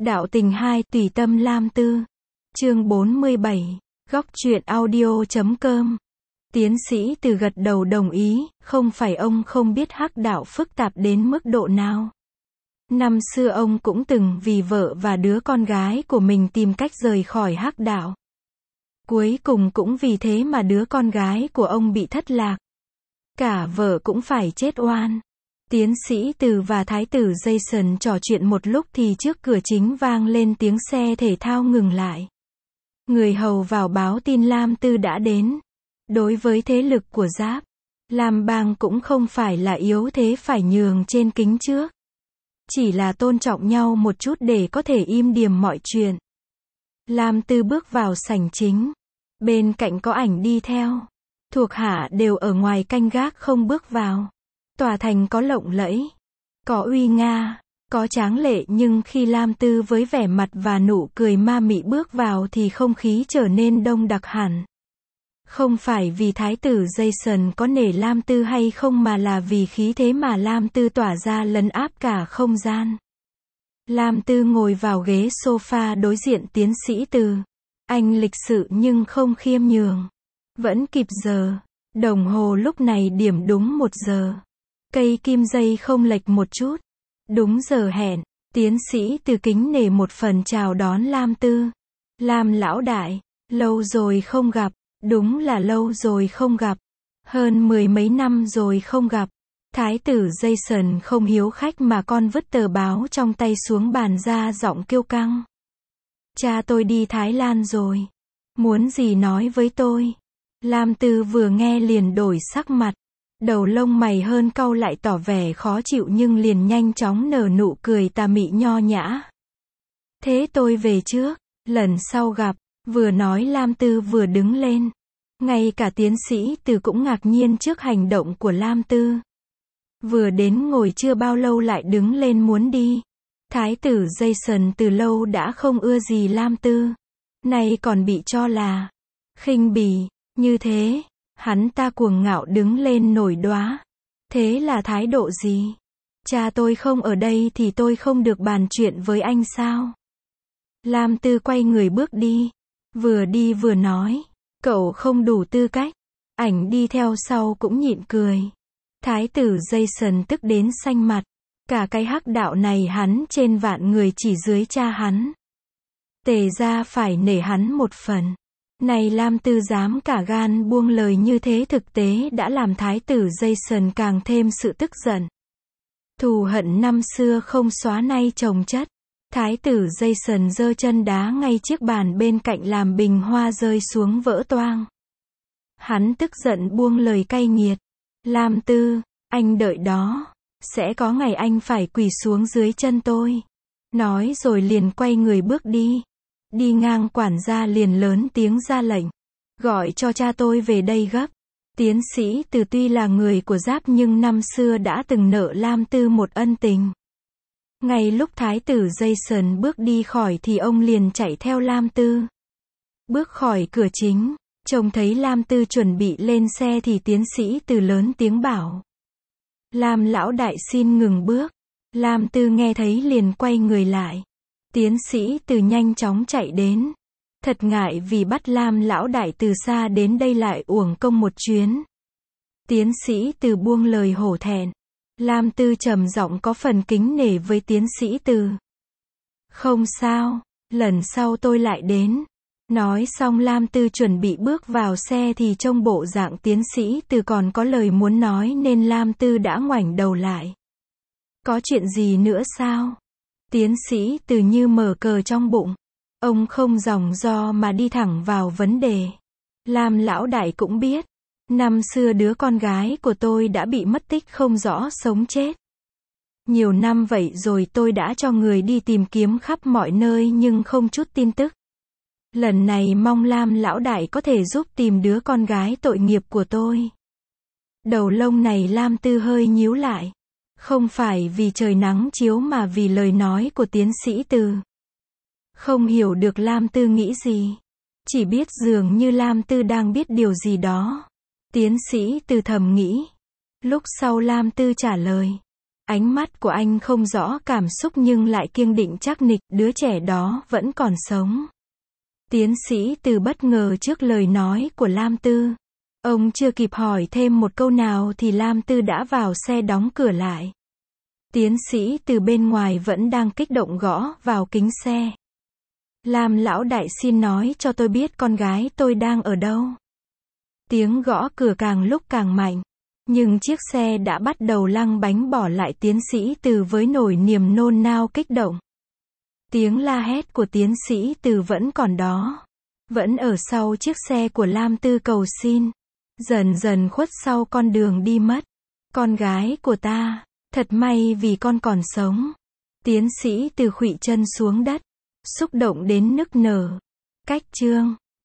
Đạo tình 2 tùy tâm Lam Tư. Chương 47. Góc truyện audio.com. Tiến sĩ Từ gật đầu đồng ý, không phải ông không biết hắc đạo phức tạp đến mức độ nào. Năm xưa ông cũng từng vì vợ và đứa con gái của mình tìm cách rời khỏi hắc đạo. Cuối cùng cũng vì thế mà đứa con gái của ông bị thất lạc. Cả vợ cũng phải chết oan. Tiến sĩ Từ và Thái tử Jason trò chuyện một lúc thì trước cửa chính vang lên tiếng xe thể thao ngừng lại. Người hầu vào báo tin Lam Tư đã đến. Đối với thế lực của Giáp, Lam Bang cũng không phải là yếu thế phải nhường trên kính trước. Chỉ là tôn trọng nhau một chút để có thể im điềm mọi chuyện. Lam Tư bước vào sảnh chính. Bên cạnh có ảnh đi theo. Thuộc hạ đều ở ngoài canh gác không bước vào. Tòa thành có lộng lẫy, có uy nga, có tráng lệ, nhưng khi Lam Tư với vẻ mặt và nụ cười ma mị bước vào thì không khí trở nên đông đặc hẳn. Không phải vì Thái tử Jason có nể Lam Tư hay không mà là vì khí thế mà Lam Tư tỏa ra lấn áp cả không gian. Lam Tư ngồi vào ghế sofa đối diện tiến sĩ Từ. Anh lịch sự nhưng không khiêm nhường. Vẫn kịp giờ. Đồng hồ lúc này điểm đúng 1 giờ. Cây kim dây không lệch một chút. Đúng giờ hẹn, tiến sĩ Từ kính nể một phần chào đón Lam Tư. Lam lão đại, lâu rồi không gặp. Đúng là lâu rồi không gặp. Hơn 10 mấy năm rồi không gặp. Thái tử Jason không hiếu khách mà con vứt tờ báo trong tay xuống bàn ra giọng kiêu căng. Cha tôi đi Thái Lan rồi. Muốn gì nói với tôi. Lam Tư vừa nghe liền đổi sắc mặt. Đầu lông mày hơn cau lại tỏ vẻ khó chịu nhưng liền nhanh chóng nở nụ cười tà mị nho nhã. Thế tôi về trước, lần sau gặp. Vừa nói Lam Tư vừa đứng lên. Ngay cả tiến sĩ Từ cũng ngạc nhiên trước hành động của Lam Tư. Vừa đến ngồi chưa bao lâu lại đứng lên muốn đi. Thái tử Jason từ lâu đã không ưa gì Lam Tư. Nay còn bị cho là khinh bỉ, như thế. Hắn ta cuồng ngạo đứng lên nổi đoá. Thế là thái độ gì? Cha tôi không ở đây thì tôi không được bàn chuyện với anh sao? Lam Tư quay người bước đi. Vừa đi vừa nói. Cậu không đủ tư cách. Ảnh đi theo sau cũng nhịn cười. Thái tử Jason tức đến xanh mặt. Cả cái hắc đạo này hắn trên vạn người chỉ dưới cha hắn. Tề ra phải nể hắn một phần. Này Lam Tư dám cả gan buông lời như thế thực tế đã làm Thái tử Jason càng thêm sự tức giận. Thù hận năm xưa không xóa nay chồng chất. Thái tử Jason giơ chân đá ngay chiếc bàn bên cạnh làm bình hoa rơi xuống vỡ toang. Hắn tức giận buông lời cay nghiệt. Lam Tư, anh đợi đó. Sẽ có ngày anh phải quỳ xuống dưới chân tôi. Nói rồi liền quay người bước đi. Đi ngang quản gia liền lớn tiếng ra lệnh. Gọi cho cha tôi về đây gấp. Tiến sĩ Từ tuy là người của Giáp nhưng năm xưa đã từng nợ Lam Tư một ân tình. Ngay lúc Thái tử Jason bước đi khỏi thì ông liền chạy theo Lam Tư. Bước khỏi cửa chính, trông thấy Lam Tư chuẩn bị lên xe thì tiến sĩ Từ lớn tiếng bảo. Lam lão đại xin ngừng bước. Lam Tư nghe thấy liền quay người lại. Tiến sĩ Từ nhanh chóng chạy đến. Thật ngại vì bắt Lam lão đại từ xa đến đây lại uổng công một chuyến. Tiến sĩ Từ buông lời hổ thẹn. Lam Tư trầm giọng có phần kính nể với tiến sĩ Từ. Không sao, lần sau tôi lại đến. Nói xong Lam Tư chuẩn bị bước vào xe thì trông bộ dạng tiến sĩ Từ còn có lời muốn nói nên Lam Tư đã ngoảnh đầu lại. Có chuyện gì nữa sao? Tiến sĩ Từ như mở cờ trong bụng. Ông không dòng do mà đi thẳng vào vấn đề. Lam lão đại cũng biết. Năm xưa đứa con gái của tôi đã bị mất tích không rõ sống chết. Nhiều năm vậy rồi tôi đã cho người đi tìm kiếm khắp mọi nơi nhưng không chút tin tức. Lần này mong Lam lão đại có thể giúp tìm đứa con gái tội nghiệp của tôi. Đầu lông này Lam Tư hơi nhíu lại. Không phải vì trời nắng chiếu mà vì lời nói của tiến sĩ Từ. Không hiểu được Lam Tư nghĩ gì. Chỉ biết dường như Lam Tư đang biết điều gì đó. Tiến sĩ Từ thầm nghĩ. Lúc sau Lam Tư trả lời. Ánh mắt của anh không rõ cảm xúc nhưng lại kiên định chắc nịch, đứa trẻ đó vẫn còn sống. Tiến sĩ Từ bất ngờ trước lời nói của Lam Tư. Ông chưa kịp hỏi thêm một câu nào thì Lam Tư đã vào xe đóng cửa lại. Tiến sĩ Từ bên ngoài vẫn đang kích động gõ vào kính xe. Lam lão đại, xin nói cho tôi biết con gái tôi đang ở đâu. Tiếng gõ cửa càng lúc càng mạnh. Nhưng chiếc xe đã bắt đầu lăn bánh bỏ lại Tiến sĩ Từ với nỗi niềm nôn nao kích động. Tiếng la hét của Tiến sĩ Từ vẫn còn đó. Vẫn ở sau chiếc xe của Lam Tư cầu xin. Dần dần khuất sau con đường đi mất. Con gái của ta, thật may vì con còn sống. Tiến sĩ Từ khuỵu chân xuống đất. Xúc động đến nức nở. Cách chương